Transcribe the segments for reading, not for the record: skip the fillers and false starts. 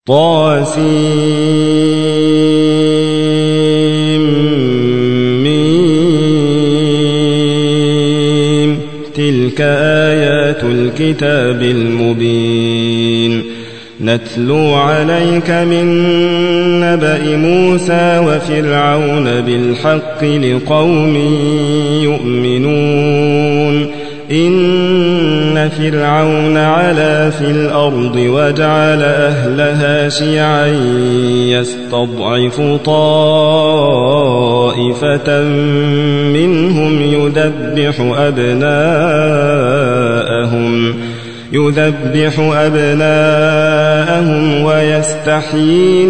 طاسيم تلك آيات الكتاب المبين نتلو عليك من نبأ موسى وفرعون بالحق لقوم يؤمنون إن فرعون علا في الأرض وجعل أهلها شيعا يستضعف طائفة منهم يذبح أبناءهم ويستحيي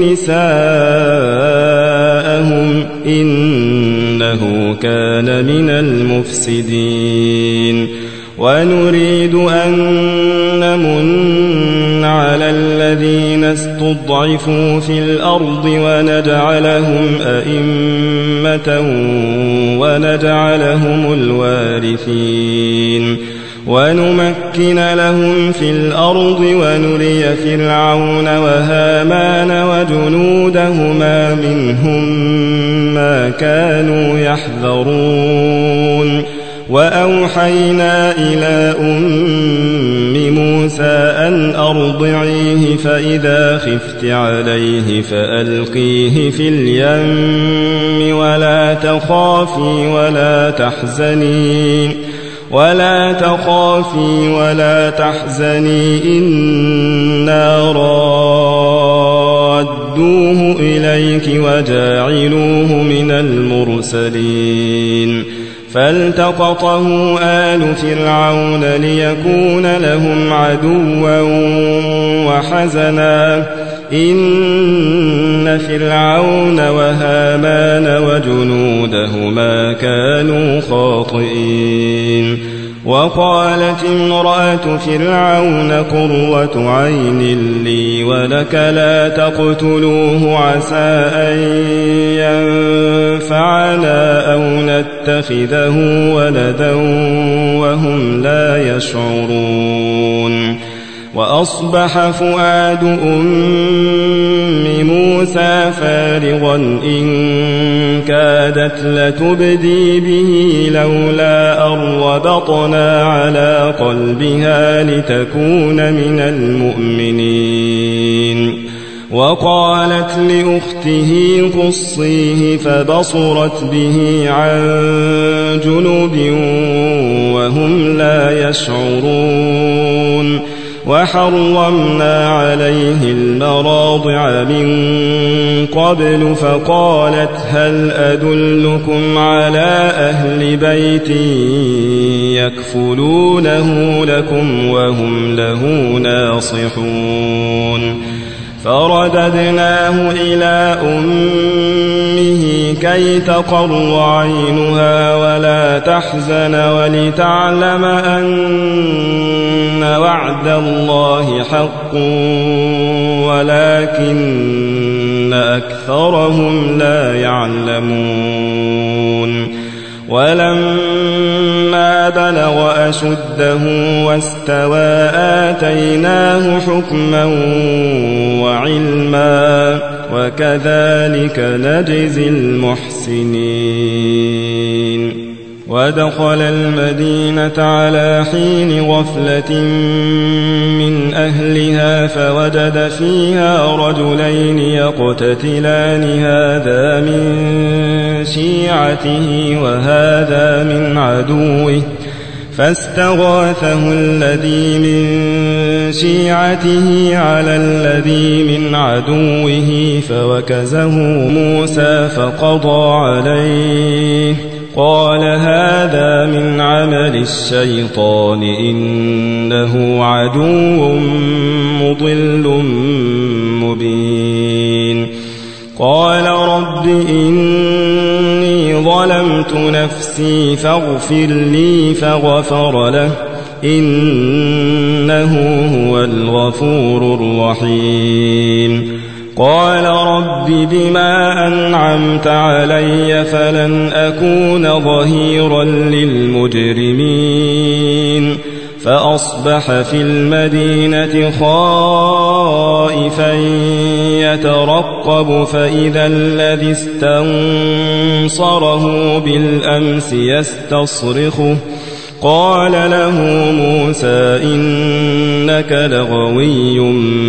نساءهم إنه كان من المفسدين ونريد أن نمن على الذين استضعفوا في الأرض ونجعلهم أئمة ونجعلهم الوارثين ونمكن لهم في الأرض ونري فرعون وهامان وجنودهما منهم ما كانوا يحذرون وأوحينا إلى أم موسى أن أرضعيه فإذا خفت عليه فألقيه في اليم ولا تخافي ولا تحزني إنا رادوه إليك وجاعلوه من المرسلين فالتقطه آل فرعون ليكون لهم عدوا وحزنا إن فرعون وهامان وجنودهما كانوا خاطئين وقالت امرأة فرعون قرة عين لي ولك لا تقتلوه عسى أن ينفعنا أو نتخذه ولدا وهم لا يشعرون وأصبح فؤاد أم موسى فارغا إن كادت لتبدي به لولا أن ربطنا على قلبها لتكون من المؤمنين وقالت لأخته قصيه فبصرت به عن جنب وهم لا يشعرون وحرمنا عليه المراضع من قبل فقالت هل أدلكم على أهل بيت يكفلونه لكم وهم له ناصحون فرددناه إلى أمه كي تقر عينها ولا تحزن ولتعلم أن وعد الله حق ولكن أكثرهم لا يعلمون ولما بلغ أشده واستوى آتيناه حكما وعلما وكذلك نجزي المحسنين ودخل المدينة على حين غفلة من أهلها فوجد فيها رجلين يقتتلان هذا من شيعته وهذا من عدوه فاستغاثه الذي من شيعته على الذي من عدوه فوكزه موسى فقضى عليه قال هذا من عمل الشيطان إنه عدو مضل مبين قال رب إني ظلمت نفسي فاغفر لي فغفر له إنه هو الغفور الرحيم قال رب بما أنعمت علي فلن أكون ظهيرا للمجرمين فأصبح في المدينة خائفا يترقب فإذا الذي استنصره بالأمس يستصرخه قال له موسى إنك لغوي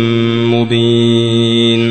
مبين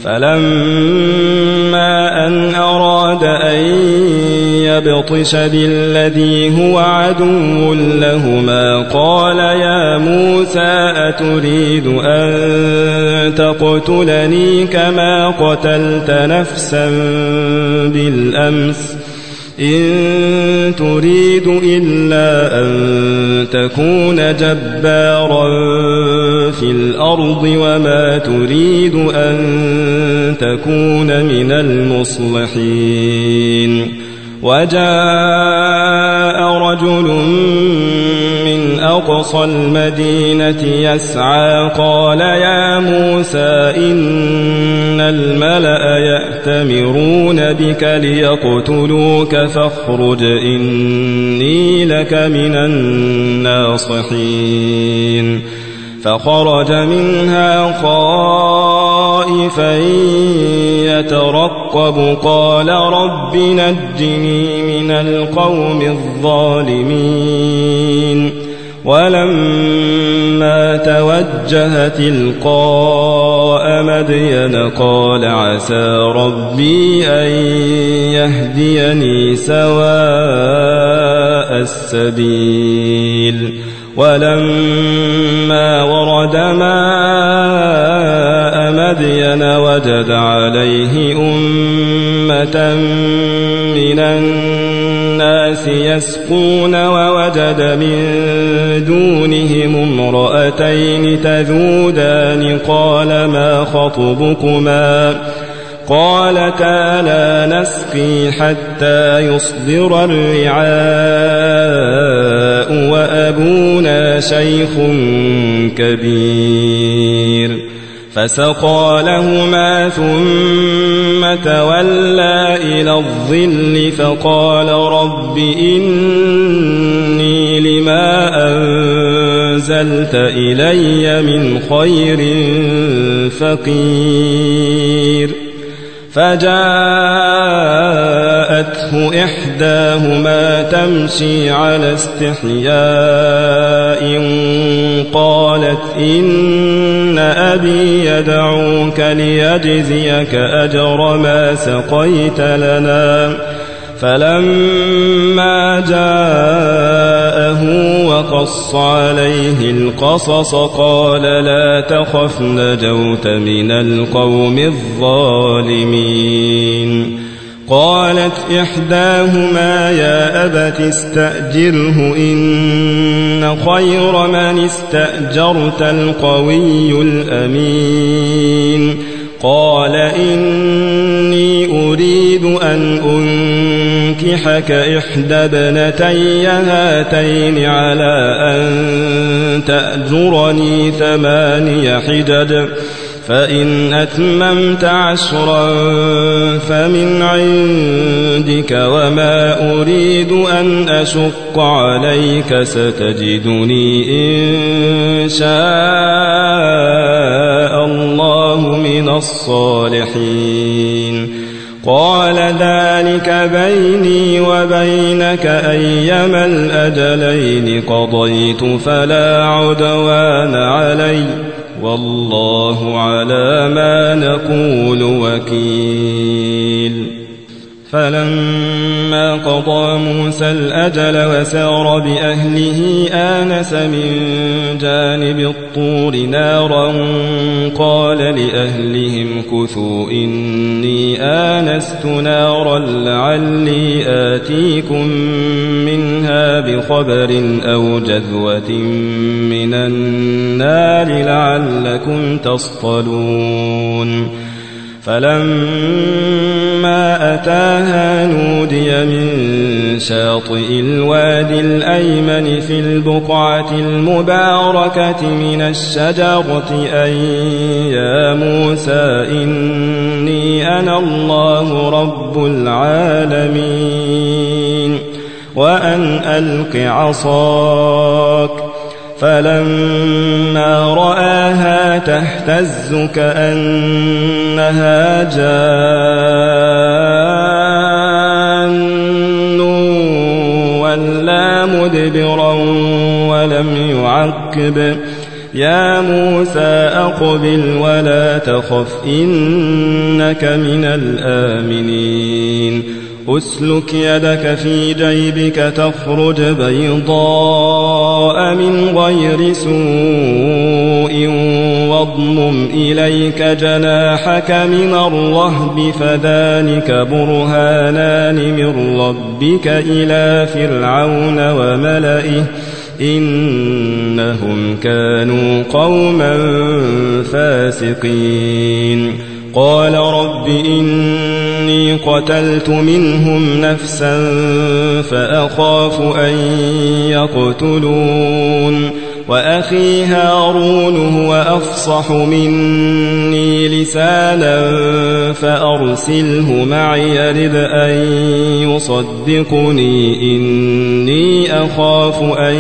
فلما أن أراد أن يبطش بالذي هو عدو لهما قال يا موسى أتريد أن تقتلني كما قتلت نفسا بالأمس إن تريد إلا أن تكون جبارا في الأرض وما تريد أن تكون من المصلحين وجاء رجل من أقصى المدينة يسعى قال يا موسى إن الملأ يأتمرون بك ليقتلوك فاخرج إني لك من الناصحين فخرج منها خائفا يترقب قال رب نجني من القوم الظالمين ولما توجه تلقاء مدين قال عسى ربي أن يهديني سواء السبيل ولما ورد ماء مدين وجد عليه أمة من الناس يسقون ووجد من دونهم امرأتين تذودان قال ما خطبكما قالتا لا نسقي حتى يصدر الرعاء وأبونا شيخ كبير فسقى لهما ثم تولى إلى الظل فقال رب إني لما أنزلت إلي من خير فقير فجاءته إحداهما تمشي على استحياء قالت إن أبي يدعوك ليجزيك أجر ما سقيت لنا فلما جاءه وقص عليه القصص قال لا تخف نجوت من القوم الظالمين قالت إحداهما يا أبت استأجره إن خير من استأجرت القوي الأمين قال إني أريد أن أنكحك إحدى ابنتي هاتين على أن تأجرني 8 حجج فإن أتممت 10 فمن عندك وما أريد أن أشق عليك ستجدني إن شاء الله من الصالحين قال ذلك بيني وبينك أيما الأجلين قضيت فلا عدوان علي والله على ما نقول وكيل فلما قضى موسى الأجل وسار بأهله آنس من جانب الطور نارا قال لأهلهم كثوا إني آنست نارا لعلي آتيكم منها بخبر أو جذوة من النار لعلكم تصطلون فلما أتاها نودي من شاطئ الوادي الأيمن في البقعة المباركة من الشجرة أن يا موسى إني أنا الله رب العالمين وأن ألق عصاك فلما رآها تهتز كأنها جان ولا مدبرا ولم يعقب يا موسى أقبل ولا تخف إنك من الآمنين أسلك يدك في جيبك تخرج بيضاء من غير سوء واضمم إليك جناحك من الرهب فذلك برهانان من ربك إلى فرعون وملئه إنهم كانوا قوما فاسقين قال رب إني قتلت منهم نفسا فأخاف أن يقتلون وأخي هارون هو أفصح مني لسانا فأرسله معي يرد أن يصدقني إني أخاف أن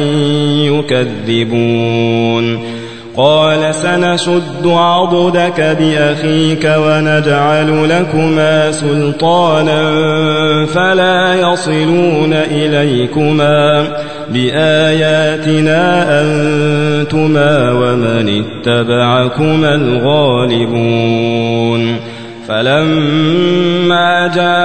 يكذبون قال سنشد عضدك بأخيك ونجعل لكما سلطانا فلا يصلون إليكما بآياتنا أنتما ومن اتبعكما الغالبون فلما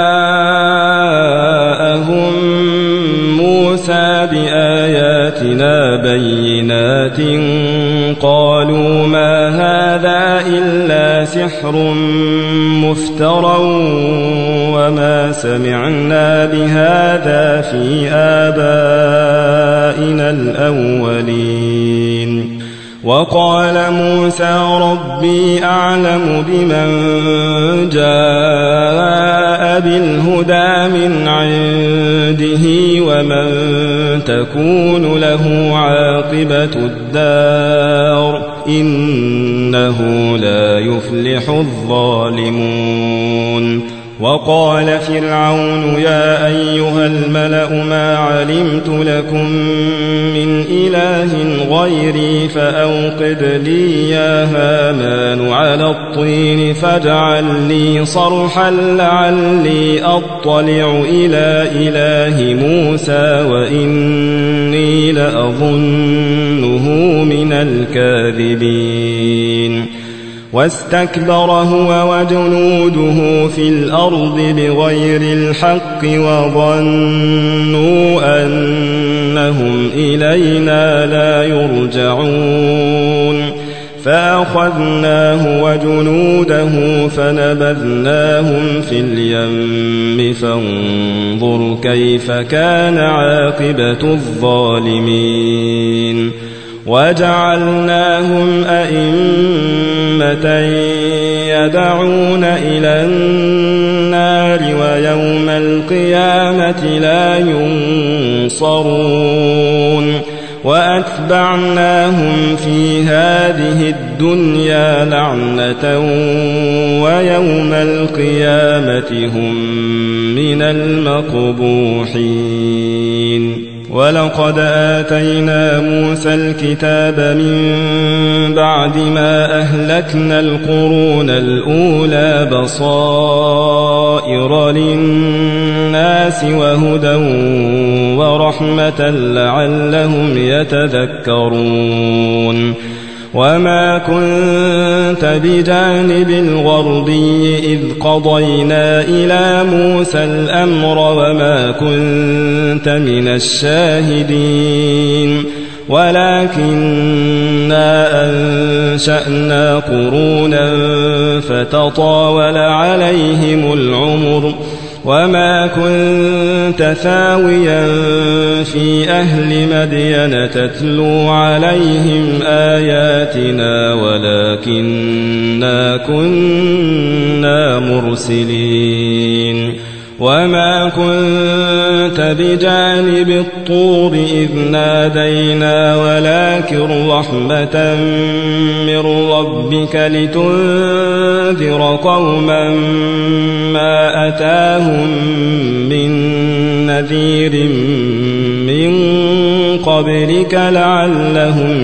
جاءهم موسى بآياتنا بينات قالوا ما هذا إلا سحر مفترى وما سمعنا بهذا في آبائنا الأولين وقال موسى ربي أعلم بمن جاء بالهدى من عنده ومن تكون له عاقبة الدار إنه لا يفلح الظالمون وقال فرعون يا أيها الملأ ما علمت لكم من إله غيري فأوقد لي يا هامان على الطين فاجعل لي صرحا لعلي أطلع إلى إله موسى وإني لأظنه من الكاذبين واستكبر هو وجنوده في الأرض بغير الحق وظنوا أنهم إلينا لا يرجعون فأخذناه وجنوده فنبذناهم في اليم فانظر كيف كان عاقبة الظالمين وجعلناهم أئمة يدعون إلى النار ويوم القيامة لا ينصرون وأتبعناهم في هذه الدنيا لعنة ويوم القيامة هم من المقبوحين ولقد آتينا موسى الكتاب من بعد ما أهلكنا القرون الأولى بصائر للناس وهدى ورحمة لعلهم يتذكرون وما كنت بجانب الغربي إذ قضينا إلى موسى الأمر وما كنت من الشاهدين ولكننا أنشأنا قرونا فتطاول عليهم العمر وما كنت ثاويا في أهل مدين تتلو عليهم آياتنا ولكننا كنا مرسلين وما كنت بجانب الطور إذ نادينا ولكن رحمة من ربك لتنذر قوما ما أتاهم من نذير من قبلك لعلهم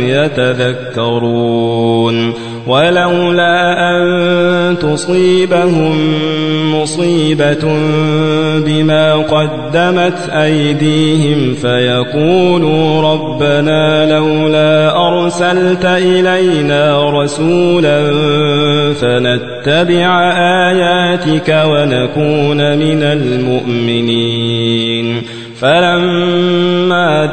يتذكرون ولولا أن تصيبهم مصيبة بما قدمت أيديهم فيقولوا ربنا لولا أرسلت إلينا رسولا فنتبع آياتك ونكون من المؤمنين فلما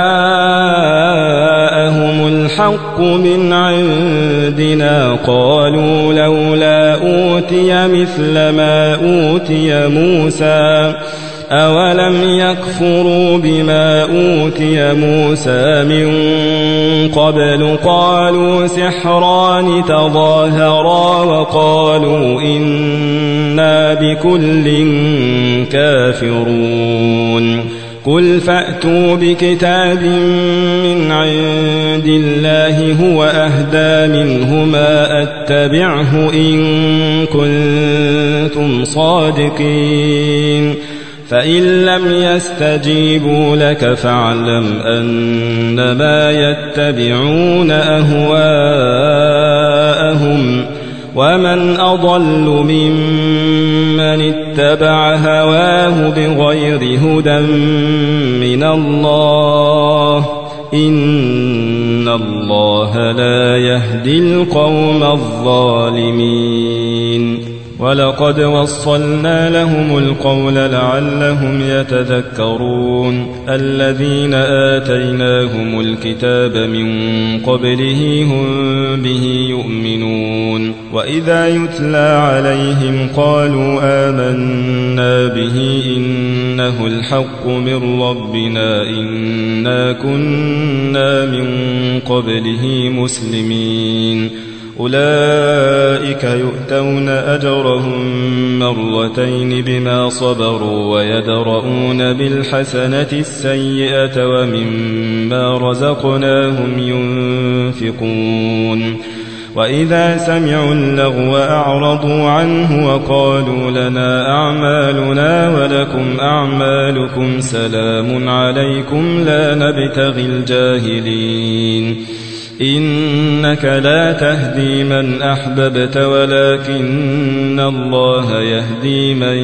جاءهم الحق من عندنا قالوا لولا أوتي مثل ما أوتي موسى أولم يكفروا بما أوتي موسى من قبل قالوا سحران تظاهرا وقالوا إنا بكل كافرون قل فأتوا بكتاب من عند الله هو أهدى منهما أتبعه إن كنتم صادقين فإن لم يستجيبوا لك فاعلم أنما يتبعون أهواءهم ومن أضل ممن اتبع هواه بغير هدى من الله إن الله لا يهدي القوم الظالمين ولقد وصلنا لهم القول لعلهم يتذكرون الذين آتيناهم الكتاب من قبله هم به يؤمنون وإذا يتلى عليهم قالوا آمنا به إنه الحق من ربنا إنا كنا من قبله مسلمين أولئك يؤتون أجرهم مرتين بما صبروا ويدرؤون بالحسنة السيئة ومما رزقناهم ينفقون وإذا سمعوا اللغو أعرضوا عنه وقالوا لنا أعمالنا ولكم أعمالكم سلام عليكم لا نبتغي الجاهلين إنك لا تهدي من أحببت ولكن الله يهدي من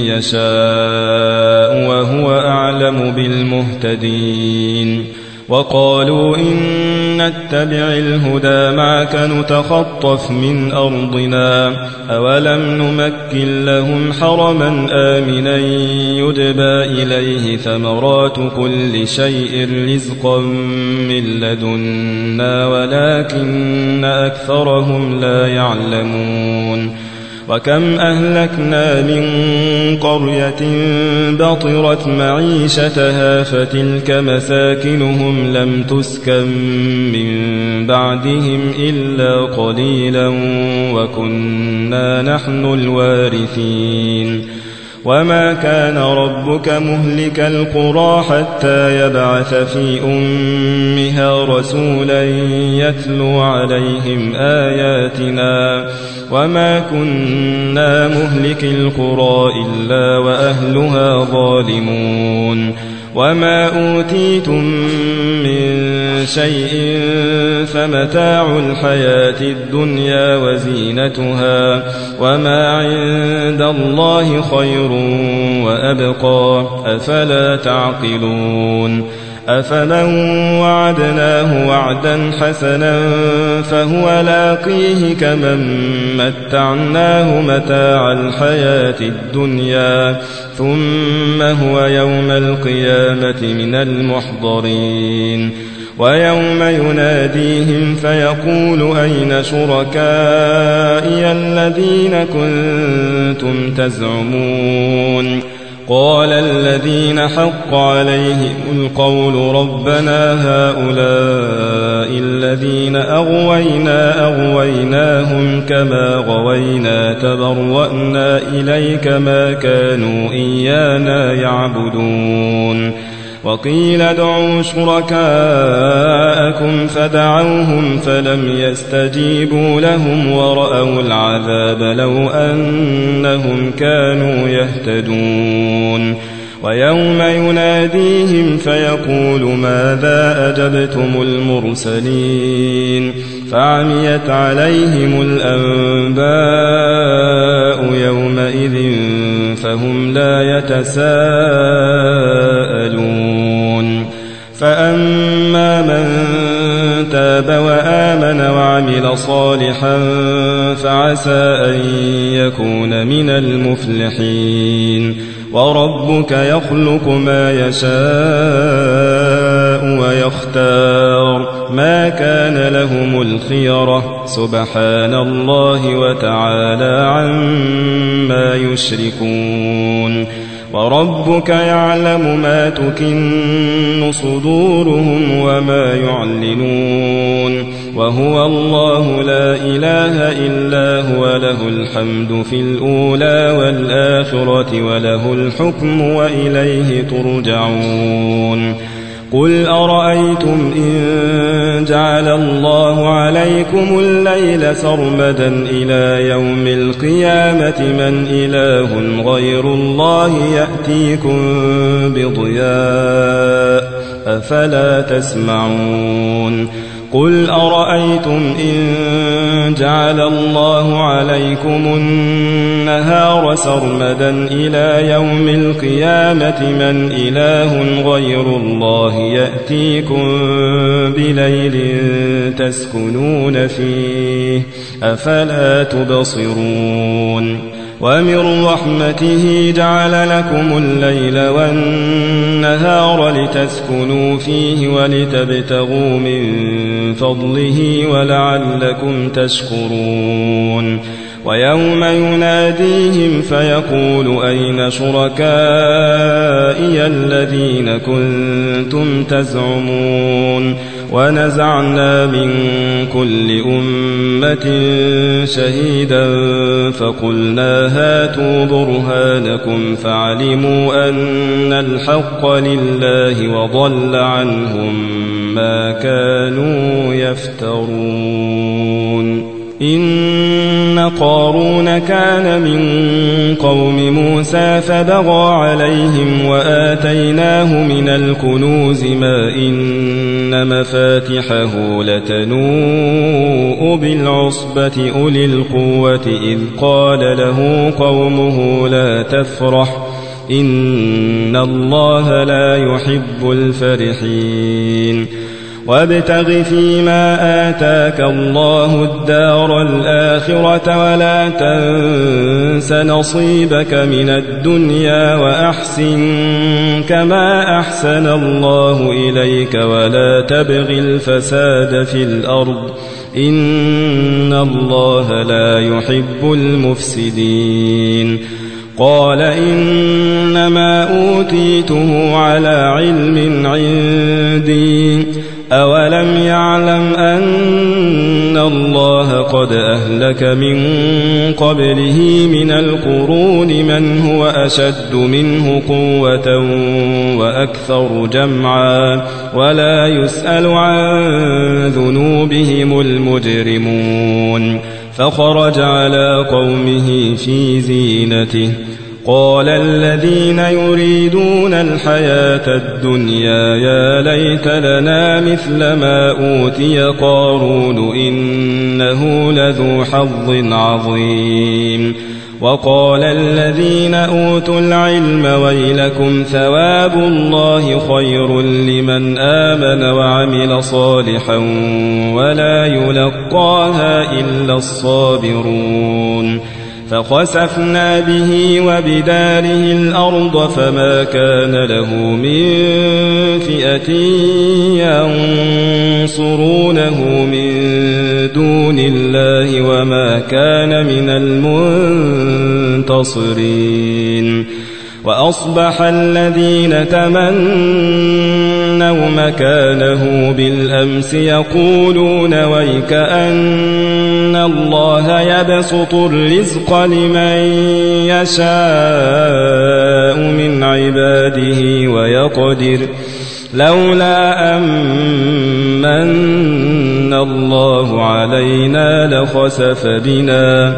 يشاء وهو أعلم بالمهتدين وقالوا إن نتبع الهدى معك نتخطف من أرضنا أولم نمكن لهم حرما آمنا يجبى إليه ثمرات كل شيء رزقا من لدنا ولكن أكثرهم لا يعلمون وكم أهلكنا من قرية بطرت معيشتها فتلك مساكنهم لم تسكن من بعدهم إلا قليلا وكنا نحن الوارثين وما كان ربك مهلك القرى حتى يبعث في أمها رسولا يتلو عليهم آياتنا وما كنا مهلك القرى إلا وأهلها ظالمون وما أوتيتم من شيء فمتاع الحياة الدنيا وزينتها وما عند الله خير وأبقى أفلا تعقلون أفمن وعدناه وعدا حسنا فهو لاقيه كمن متعناه متاع الحياة الدنيا ثم هو يوم القيامة من المحضرين ويوم يناديهم فيقول أين شركائي الذين كنتم تزعمون قال الذين حق عليهم القول ربنا هؤلاء الذين أغويناهم كما غوينا تبرأنا إليك ما كانوا إيانا يعبدون وقيل ادعوا شركاءكم فدعوهم فلم يستجيبوا لهم ورأوا العذاب لو أنهم كانوا يهتدون ويوم يناديهم فيقول ماذا أجبتم المرسلين فعميت عليهم الأنباء يومئذ فهم لا يتساءلون فأما من تاب وآمن وعمل صالحا فعسى أن يكون من المفلحين وربك يخلق ما يشاء ويختار ما كان لهم الخيرة سبحان الله وتعالى عما يشركون وربك يعلم ما تكن صدورهم وما يعلنون وهو الله لا إله إلا هو له الحمد في الأولى والآخرة وله الحكم وإليه ترجعون قل أرأيتم إن جعل الله عليكم الليل سرمدا إلى يوم القيامة من إله غير الله يأتيكم بضياء أفلا تسمعون قل أرأيتم إن جعل الله عليكم النهار سرمدا إلى يوم القيامة من إله غير الله يأتيكم بليل تسكنون فيه أفلا تبصرون ومن رحمته جعل لكم الليل والنهار لتسكنوا فيه ولتبتغوا من فضله ولعلكم تشكرون ويوم يناديهم فيقول أين شركائي الذين كنتم تزعمون ونزعنا من كل أمة شهيدا فقلنا هاتوا برهانكم فعلموا أن الحق لله وضل عنهم ما كانوا يفترون إن قارون كان من قوم موسى فبغى عليهم وآتيناه من الكنوز ما إن مفاتحه لتنوء بالعصبة أولي القوة إذ قال له قومه لا تفرح إن الله لا يحب الفرحين وابتغ فيما آتاك الله الدار الآخرة ولا تنس نصيبك من الدنيا وأحسن كما أحسن الله إليك ولا تبغ الفساد في الأرض إن الله لا يحب المفسدين قال إنما أوتيته على علم عندي أولم يعلم أن الله قد أهلك من قبله من القرون من هو أشد منه قوة وأكثر جمعا ولا يسأل عن ذنوبهم المجرمون فخرج على قومه في زينته قال الذين يريدون الحياة الدنيا يا ليت لنا مثل ما أوتي قارون إنه لذو حظ عظيم وقال الذين أوتوا العلم ويلكم ثواب الله خير لمن آمن وعمل صالحا ولا يلقاها إلا الصابرون فخسفنا به وبداره الأرض فما كان له من فئة ينصرونه من دون الله وما كان من المنتصرين وأصبح الذين تمنوا مكانه بالأمس يقولون ويك أن الله يبسط الرزق لمن يشاء من عباده ويقدر لولا أمن الله علينا لخسف بنا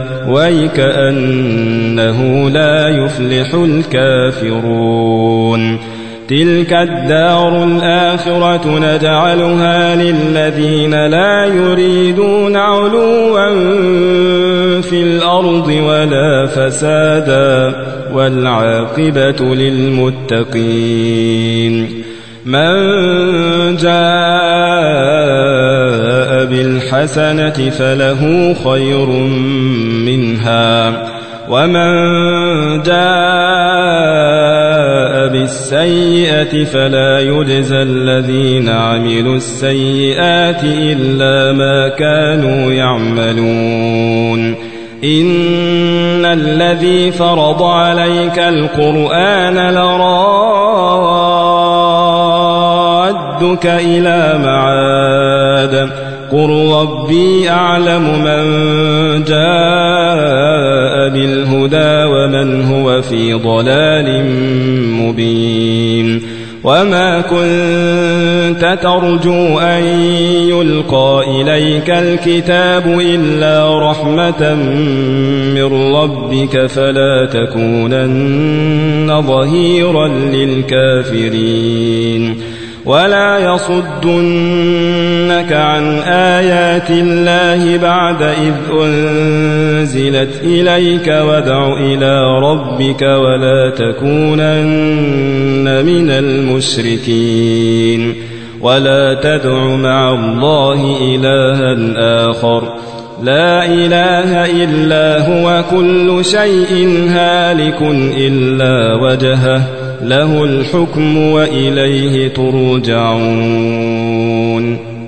ويكأنه لا يفلح الكافرون تلك الدار الآخرة نجعلها للذين لا يريدون علوا في الأرض ولا فسادا والعاقبة للمتقين من جاء بالحسنة فله خير منها ومن جاء بالسيئة فلا يجزى الذين عملوا السيئات إلا ما كانوا يعملون إن الذي فرض عليك القرآن لرادك إلى معاد قل ربي أعلم من جاء بالهدى ومن هو في ضلال مبين وما كنت ترجو أن يلقى إليك الكتاب إلا رحمة من ربك فلا تكونن ظهيرا للكافرين ولا يصدنك عن آيات الله بعد إذ أنزلت إليك وادع إلى ربك ولا تكونن من المشركين ولا تدع مع الله إلها آخر لا إله إلا هو كل شيء هالك إلا وجهه له الحكم وإليه ترجعون